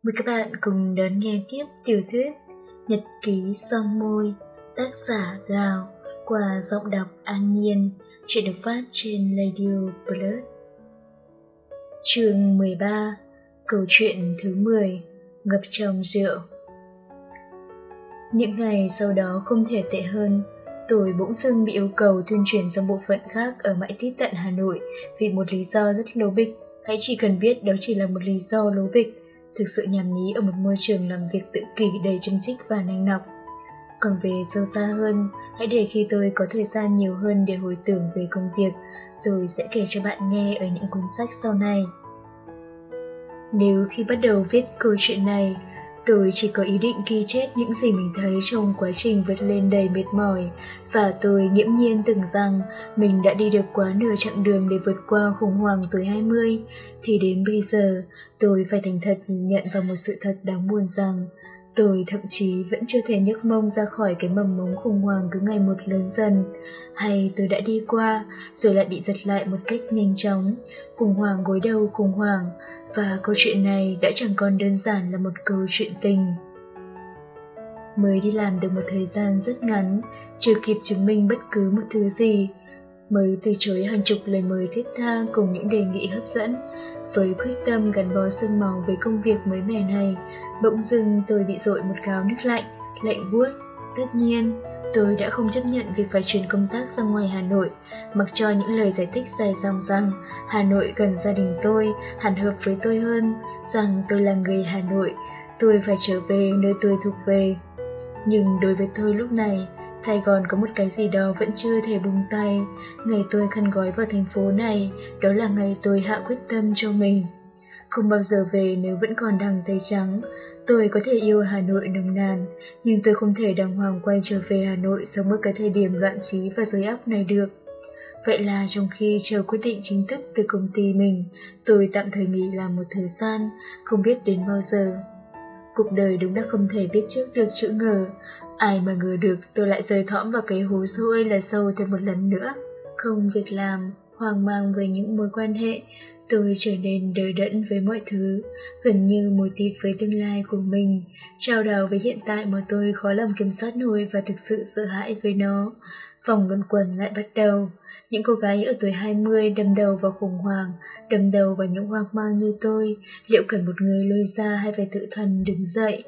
Mời các bạn cùng đón nghe tiếp tiểu thuyết Nhật ký son môi, tác giả Gào, qua giọng đọc An Nhiên, chuyện được phát trên Radio Plus. Chương 13, câu chuyện thứ 10, ngập trong rượu. Những ngày sau đó không thể tệ hơn, tôi bỗng dưng bị yêu cầu thuyên chuyển sang bộ phận khác ở mãi tít tận Hà Nội vì một lý do rất lố bịch. Hãy chỉ cần biết đó chỉ là một lý do lố bịch, thực sự nhàm nhí ở một môi trường làm việc tự kỷ đầy châm chích và nanh nọc. Còn về sâu xa hơn, hãy để khi tôi có thời gian nhiều hơn để hồi tưởng về công việc, tôi sẽ kể cho bạn nghe ở những cuốn sách sau này. Nếu khi bắt đầu viết câu chuyện này, tôi chỉ có ý định ghi chép những gì mình thấy trong quá trình vượt lên đầy mệt mỏi, và tôi nghiễm nhiên tưởng rằng mình đã đi được quá nửa chặng đường để vượt qua khủng hoảng tuổi 20, thì đến bây giờ tôi phải thành thật nhìn nhận vào một sự thật đáng buồn rằng tôi thậm chí vẫn chưa thể nhấc mông ra khỏi cái mầm mống khủng hoảng cứ ngày một lớn dần. Hay tôi đã đi qua, rồi lại bị giật lại một cách nhanh chóng, khủng hoảng gối đầu khủng hoảng, và câu chuyện này đã chẳng còn đơn giản là một câu chuyện tình. Mới đi làm được một thời gian rất ngắn, chưa kịp chứng minh bất cứ một thứ gì, mới từ chối hàng chục lời mời thiết tha cùng những đề nghị hấp dẫn. Với quyết tâm gắn bó xương máu với công việc mới mẻ này, bỗng dưng tôi bị dội một gáo nước lạnh, lạnh buốt. Tất nhiên, tôi đã không chấp nhận việc phải chuyển công tác ra ngoài Hà Nội, mặc cho những lời giải thích dài dòng rằng Hà Nội gần gia đình tôi, hẳn hợp với tôi hơn, rằng tôi là người Hà Nội, tôi phải trở về nơi tôi thuộc về. Nhưng đối với tôi lúc này, Sài Gòn có một cái gì đó vẫn chưa thể buông tay. Ngày tôi khăn gói vào thành phố này, đó là ngày tôi hạ quyết tâm cho mình. Không bao giờ về nếu vẫn còn đằng tay trắng. Tôi có thể yêu Hà Nội nồng nàn, nhưng tôi không thể đàng hoàng quay trở về Hà Nội sống ở cái thời điểm loạn trí và rối óc này được. Vậy là trong khi chờ quyết định chính thức từ công ty mình, tôi tạm thời nghỉ làm một thời gian, không biết đến bao giờ. Cuộc đời đúng đã không thể biết trước được chữ ngờ. Ai mà ngờ được tôi lại rơi thõm vào cái hố sâu ơi là sâu thêm một lần nữa. Không việc làm, hoang mang với những mối quan hệ, tôi trở nên đờ đẫn với mọi thứ, gần như mù tịt với tương lai của mình, trao đảo với hiện tại mà tôi khó lòng kiểm soát nổi và thực sự sợ hãi với nó. Vòng luẩn quẩn lại bắt đầu. Những cô gái ở tuổi 20 đâm đầu vào khủng hoảng, đâm đầu vào những hoang mang như tôi, liệu cần một người lôi ra hay phải tự thân đứng dậy?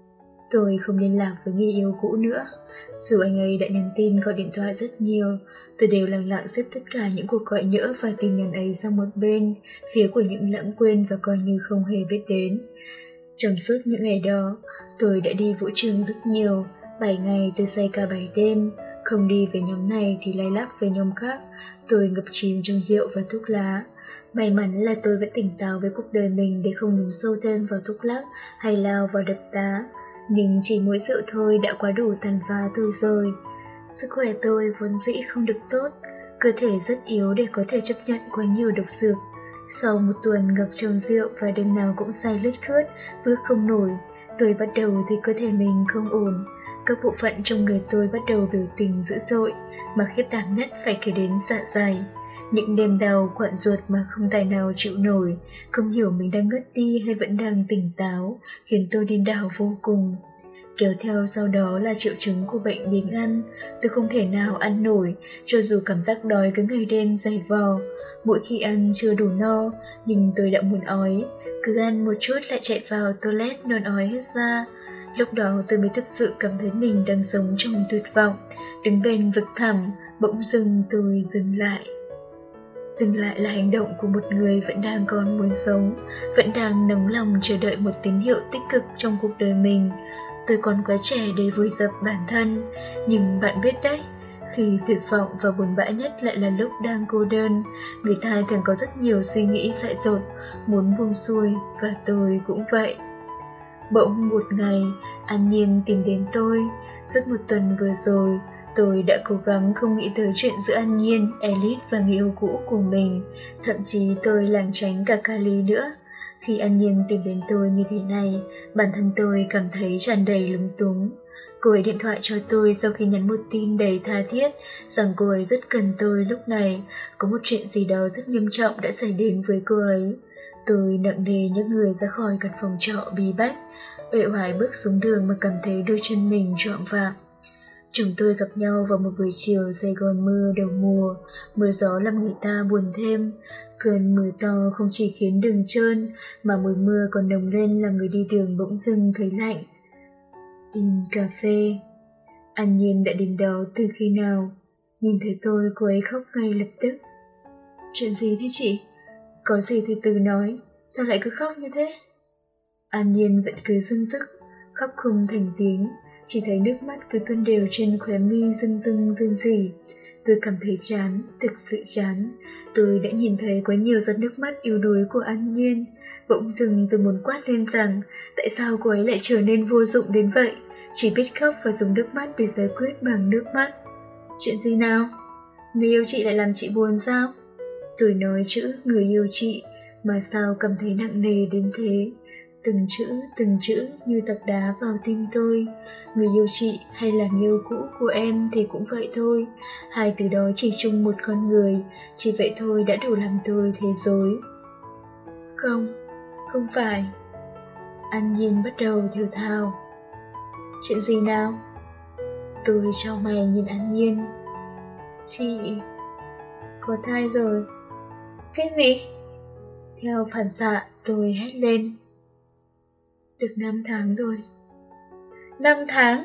Tôi không liên lạc với người yêu cũ nữa. Dù anh ấy đã nhắn tin gọi điện thoại rất nhiều, tôi đều lặng lặng xếp tất cả những cuộc gọi nhỡ và tin nhắn ấy sang một bên, phía của những lãng quên và coi như không hề biết đến. Trong suốt những ngày đó, tôi đã đi vũ trường rất nhiều. 7 ngày tôi say cả 7 đêm, không đi với nhóm này thì lay lắc với nhóm khác. Tôi ngập chìm trong rượu và thuốc lá. May mắn là tôi vẫn tỉnh táo với cuộc đời mình để không nhúng sâu thêm vào thuốc lắc hay lao vào đập đá. Nhưng chỉ mỗi rượu thôi đã quá đủ tàn phá tôi rồi. Sức khỏe tôi vốn dĩ không được tốt, cơ thể rất yếu để có thể chấp nhận quá nhiều độc dược. Sau một tuần ngập trong rượu và đêm nào cũng say lướt khướt, bước không nổi, tôi bắt đầu thấy cơ thể mình không ổn. Các bộ phận trong người tôi bắt đầu biểu tình dữ dội, mà khiếp đảm nhất phải kể đến dạ dày. Những đêm đau quặn ruột mà không tài nào chịu nổi, không hiểu mình đang ngất đi hay vẫn đang tỉnh táo, khiến tôi điên đảo vô cùng. Kéo theo sau đó là triệu chứng của bệnh biếng ăn, tôi không thể nào ăn nổi, cho dù cảm giác đói cứ ngày đêm dày vò. Mỗi khi ăn chưa đủ no, nhưng tôi đã muốn ói, cứ ăn một chút lại chạy vào toilet nôn ói hết ra. Lúc đó tôi mới thực sự cảm thấy mình đang sống trong tuyệt vọng, đứng bên vực thẳm, bỗng dưng tôi dừng lại. Dừng lại là hành động của một người vẫn đang còn muốn sống, vẫn đang nóng lòng chờ đợi một tín hiệu tích cực trong cuộc đời mình. Tôi còn quá trẻ để vùi dập bản thân, nhưng bạn biết đấy, khi tuyệt vọng và buồn bã nhất lại là lúc đang cô đơn, người ta thường có rất nhiều suy nghĩ dại dột, muốn buông xuôi, và tôi cũng vậy. Bỗng một ngày, An Nhiên tìm đến tôi. Suốt một tuần vừa rồi, tôi đã cố gắng không nghĩ tới chuyện giữa An Nhiên, Elite và người yêu cũ của mình. Thậm chí tôi lảng tránh cả Kali nữa. Khi An Nhiên tìm đến tôi như thế này, bản thân tôi cảm thấy tràn đầy lúng túng. Cô ấy điện thoại cho tôi sau khi nhắn một tin đầy tha thiết rằng cô ấy rất cần tôi lúc này, có một chuyện gì đó rất nghiêm trọng đã xảy đến với cô ấy. Tôi nặng nề nhấc người ra khỏi căn phòng trọ bí bách, uể oải bước xuống đường mà cảm thấy đôi chân mình choạng váng. Chúng tôi gặp nhau vào một buổi chiều Sài Gòn mưa đầu mùa, mưa gió làm người ta buồn thêm. Cơn mưa to không chỉ khiến đường trơn, mà mùi mưa còn nồng lên làm người đi đường bỗng dưng thấy lạnh. In cà phê. An Nhiên đã đến đó từ khi nào? Nhìn thấy tôi, cô ấy khóc ngay lập tức. Chuyện gì thế chị? Có gì từ từ nói, sao lại cứ khóc như thế? An Nhiên vẫn cứ dưng dứt, khóc không thành tiếng, chỉ thấy nước mắt cứ tuôn đều trên khóe mi rưng rưng rưng rỉ. Tôi cảm thấy chán, thực sự chán. Tôi đã nhìn thấy quá nhiều giọt nước mắt yếu đuối của An Nhiên. Bỗng dưng tôi muốn quát lên rằng tại sao cô ấy lại trở nên vô dụng đến vậy, chỉ biết khóc và dùng nước mắt để giải quyết bằng nước mắt. Chuyện gì nào? Người yêu chị lại làm chị buồn sao? Tôi nói chữ người yêu chị mà sao cảm thấy nặng nề đến thế. Từng chữ như tạc đá vào tim tôi. Người yêu chị hay là người yêu cũ của em thì cũng vậy thôi. Hai từ đó chỉ chung một con người, chỉ vậy thôi đã đủ làm tôi thế dối. Không phải. An Nhiên bắt đầu thều thào. Chuyện gì nào? Tôi chau mày nhìn An Nhiên. Chị có thai rồi. Cái gì? Theo phản xạ tôi hét lên. Được 5 tháng rồi. 5 tháng?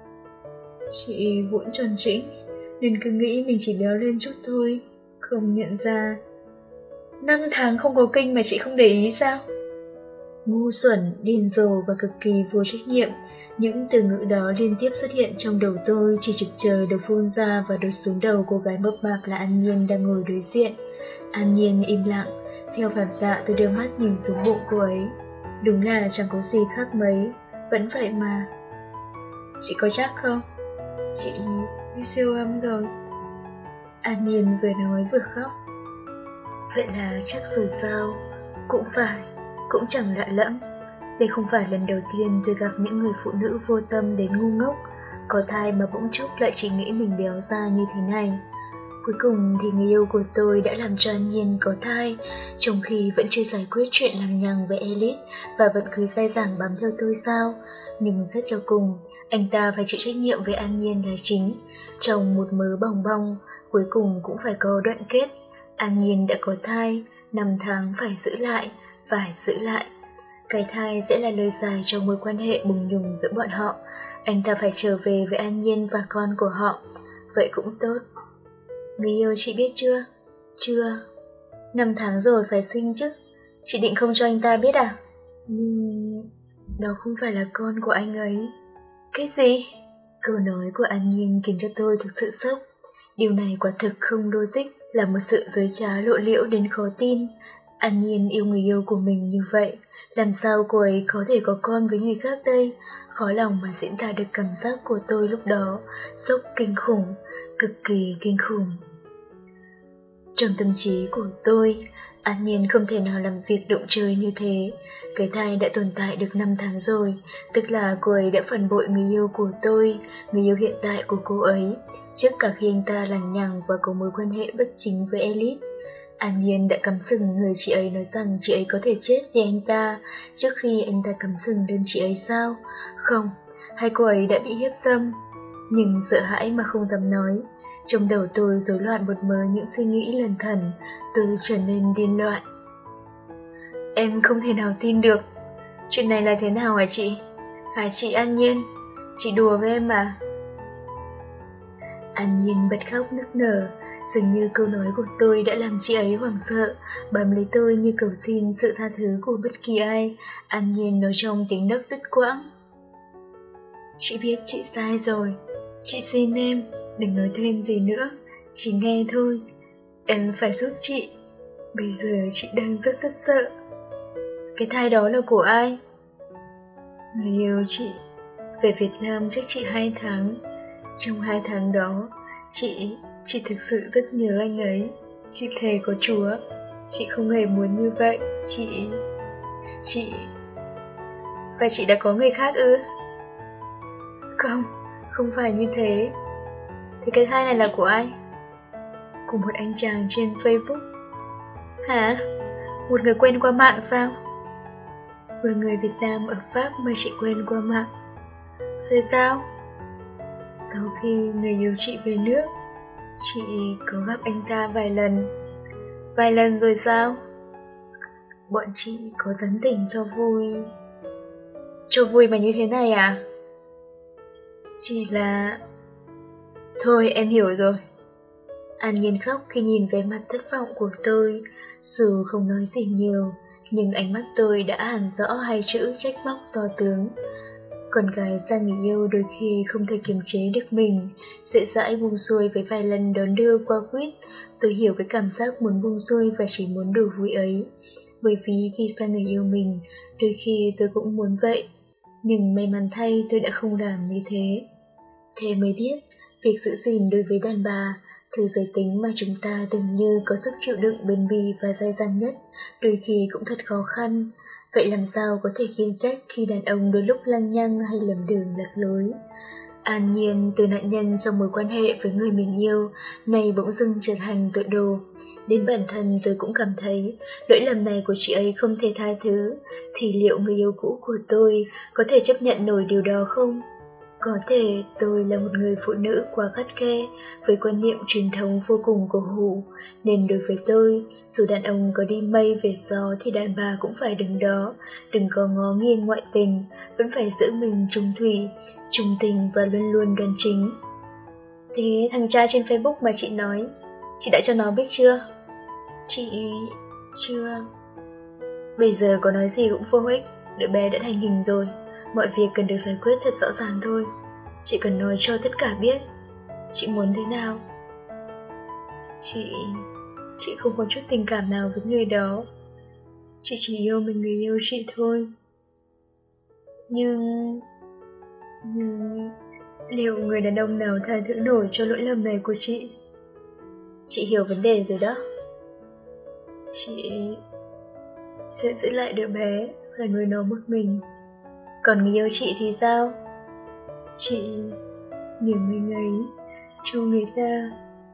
Chị vũn tròn trĩnh, nên cứ nghĩ mình chỉ béo lên chút thôi, không nhận ra. 5 tháng không có kinh mà chị không để ý sao? Ngu xuẩn, điên rồ và cực kỳ vô trách nhiệm. Những từ ngữ đó liên tiếp xuất hiện trong đầu tôi, chỉ trực chờ được phun ra và đổ xuống đầu cô gái mập mạp là An Nhiên đang ngồi đối diện. An Nhiên im lặng, theo phản xạ tôi đưa mắt nhìn xuống bụng cô ấy. Đúng là chẳng có gì khác mấy, vẫn vậy mà. Chị có chắc không? Chị đi siêu âm rồi. An Nhiên vừa nói vừa khóc. Vậy là chắc rồi sao? Cũng phải, cũng chẳng lạ lẫm. Đây không phải lần đầu tiên tôi gặp những người phụ nữ vô tâm đến ngu ngốc, có thai mà bỗng chốc lại chỉ nghĩ mình béo ra như thế này. Cuối cùng thì người yêu của tôi đã làm cho An Nhiên có thai, trong khi vẫn chưa giải quyết chuyện lằng nhằng với Elite và vẫn cứ dai dẳng bám theo tôi sao. Nhưng xét cho cùng, anh ta phải chịu trách nhiệm với An Nhiên là chính. Trong một mớ bòng bong, cuối cùng cũng phải có đoạn kết. An Nhiên đã có thai, 5 tháng phải giữ lại. Cái thai sẽ là lời giải cho mối quan hệ bùng nhùng giữa bọn họ. Anh ta phải trở về với An Nhiên và con của họ. Vậy cũng tốt. Người yêu chị biết chưa? Chưa. 5 tháng rồi phải sinh chứ. Chị định không cho anh ta biết à? Nhưng đó không phải là con của anh ấy. Cái gì? Câu nói của An Nhiên khiến cho tôi thực sự sốc. Điều này quả thực không logic, là một sự dối trá lộ liễu đến khó tin. An Nhiên yêu người yêu của mình như vậy, làm sao cô ấy có thể có con với người khác đây? Khó lòng mà diễn tả được cảm giác của tôi lúc đó, sốc kinh khủng, cực kỳ kinh khủng. Trong tâm trí của tôi, An Nhiên không thể nào làm việc động trời như thế. Cái thai đã tồn tại được 5 tháng rồi, tức là cô ấy đã phản bội người yêu của tôi, người yêu hiện tại của cô ấy, trước cả khi anh ta lằng nhằng và có mối quan hệ bất chính với Elite. An Nhiên đã cắm sừng người chị ấy nói rằng chị ấy có thể chết vì anh ta, trước khi anh ta cắm sừng đơn chị ấy sao? Không, hay cô ấy đã bị hiếp dâm? Nhưng sợ hãi mà không dám nói. Trong đầu tôi rối loạn một mớ những suy nghĩ lần thần, tôi trở nên điên loạn. Em không thể nào tin được. Chuyện này là thế nào hả chị? Hả chị An Nhiên? Chị đùa với em à? An Nhiên bật khóc nức nở, dường như câu nói của tôi đã làm chị ấy hoảng sợ, bám lấy tôi như cầu xin sự tha thứ của bất kỳ ai. An Nhiên nói trong tiếng nấc đứt quãng. Chị biết chị sai rồi, chị xin em, đừng nói thêm gì nữa, chỉ nghe thôi. Em phải giúp chị, bây giờ chị đang rất sợ. Cái thai đó là của ai? Người yêu chị, về Việt Nam trước chị 2 tháng. Trong 2 tháng đó, chị thực sự rất nhớ anh ấy. Chị thề có Chúa, chị không hề muốn như vậy. Chị... Và chị đã có người khác ư? Không phải như thế. Thì cái thai này là của ai? Của một anh chàng trên Facebook. Hả? Một người quen qua mạng sao? Một người Việt Nam ở Pháp mà chị quen qua mạng. Rồi sao? Sau khi người yêu chị về nước, chị có gặp anh ta vài lần. Vài lần rồi sao? Bọn chị có tán tỉnh cho vui. Cho vui mà như thế này à? Chỉ là... Thôi em hiểu rồi. An Nhiên khóc khi nhìn vẻ mặt thất vọng của tôi. Dù không nói gì nhiều, nhưng ánh mắt tôi đã hẳn rõ hai chữ trách móc to tướng. Con gái ra người yêu đôi khi không thể kiềm chế được mình, dễ dãi buông xuôi với vài lần đón đưa qua quýt. Tôi hiểu cái cảm giác muốn buông xuôi và chỉ muốn đùa vui ấy. Bởi vì khi xa người yêu mình, đôi khi tôi cũng muốn vậy. Nhưng may mắn thay tôi đã không làm như thế. Thế mới biết, việc giữ gìn đối với đàn bà, thứ giới tính mà chúng ta tưởng như có sức chịu đựng bền bỉ và dai dẳng nhất, đôi khi cũng thật khó khăn. Vậy làm sao có thể khiển trách khi đàn ông đôi lúc lăng nhăng hay lầm đường lạc lối? An Nhiên từ nạn nhân trong mối quan hệ với người mình yêu, nay bỗng dưng trở thành tội đồ. Đến bản thân tôi cũng cảm thấy lỗi lầm này của chị ấy không thể tha thứ, thì liệu người yêu cũ của tôi có thể chấp nhận nổi điều đó không? Có thể tôi là một người phụ nữ quá khắt khe, với quan niệm truyền thống vô cùng cổ hủ, nên đối với tôi, dù đàn ông có đi mây về gió thì đàn bà cũng phải đứng đó, đừng có ngó nghiêng ngoại tình, vẫn phải giữ mình trung thủy, trung tình và luôn luôn đoan chính. Thế thằng trai trên Facebook mà chị nói, chị đã cho nó biết chưa? Chị... chưa. Bây giờ có nói gì cũng vô ích, đứa bé đã thành hình rồi. Mọi việc cần được giải quyết thật rõ ràng thôi. Chị cần nói cho tất cả biết. Chị muốn thế nào? Chị không có chút tình cảm nào với người đó. Chị chỉ yêu mình người yêu chị thôi. Nhưng liệu người đàn ông nào tha thứ nổi cho lỗi lầm này của chị? Chị hiểu vấn đề rồi đó. Chị sẽ giữ lại đứa bé và nuôi nó một mình. Còn người yêu chị thì sao? Chị nhường mình ấy cho người ta.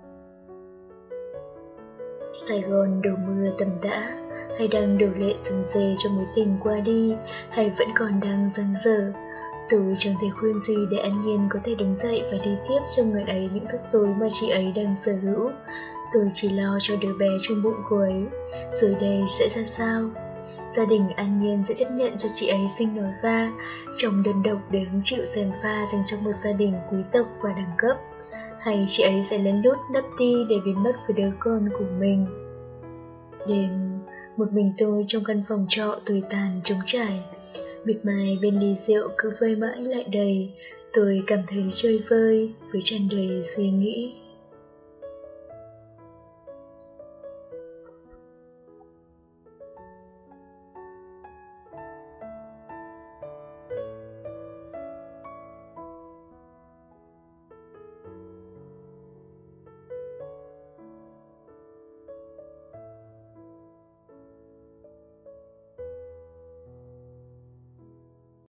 Sài Gòn đổ mưa tầm tã, hay đang đổ lệ dần dề cho mối tình qua đi, hay vẫn còn đang dang dở. Tôi chẳng thể khuyên gì để An Nhiên có thể đứng dậy và đi tiếp trong người ấy những rắc rối mà chị ấy đang sở hữu. Tôi chỉ lo cho đứa bé trong bụng cô ấy. Rồi đây sẽ ra sao? Gia đình An Nhiên sẽ chấp nhận cho chị ấy sinh nó ra trong đơn độc để hứng chịu gièm pha dành cho một gia đình quý tộc và đẳng cấp, hay chị ấy sẽ lén lút nấp đi để biến mất với đứa con của mình? Đêm, một mình tôi trong căn phòng trọ tồi tàn trống trải, miệt mài bên ly rượu cứ vơi mãi lại đầy. Tôi cảm thấy chơi vơi với tràn đầy suy nghĩ.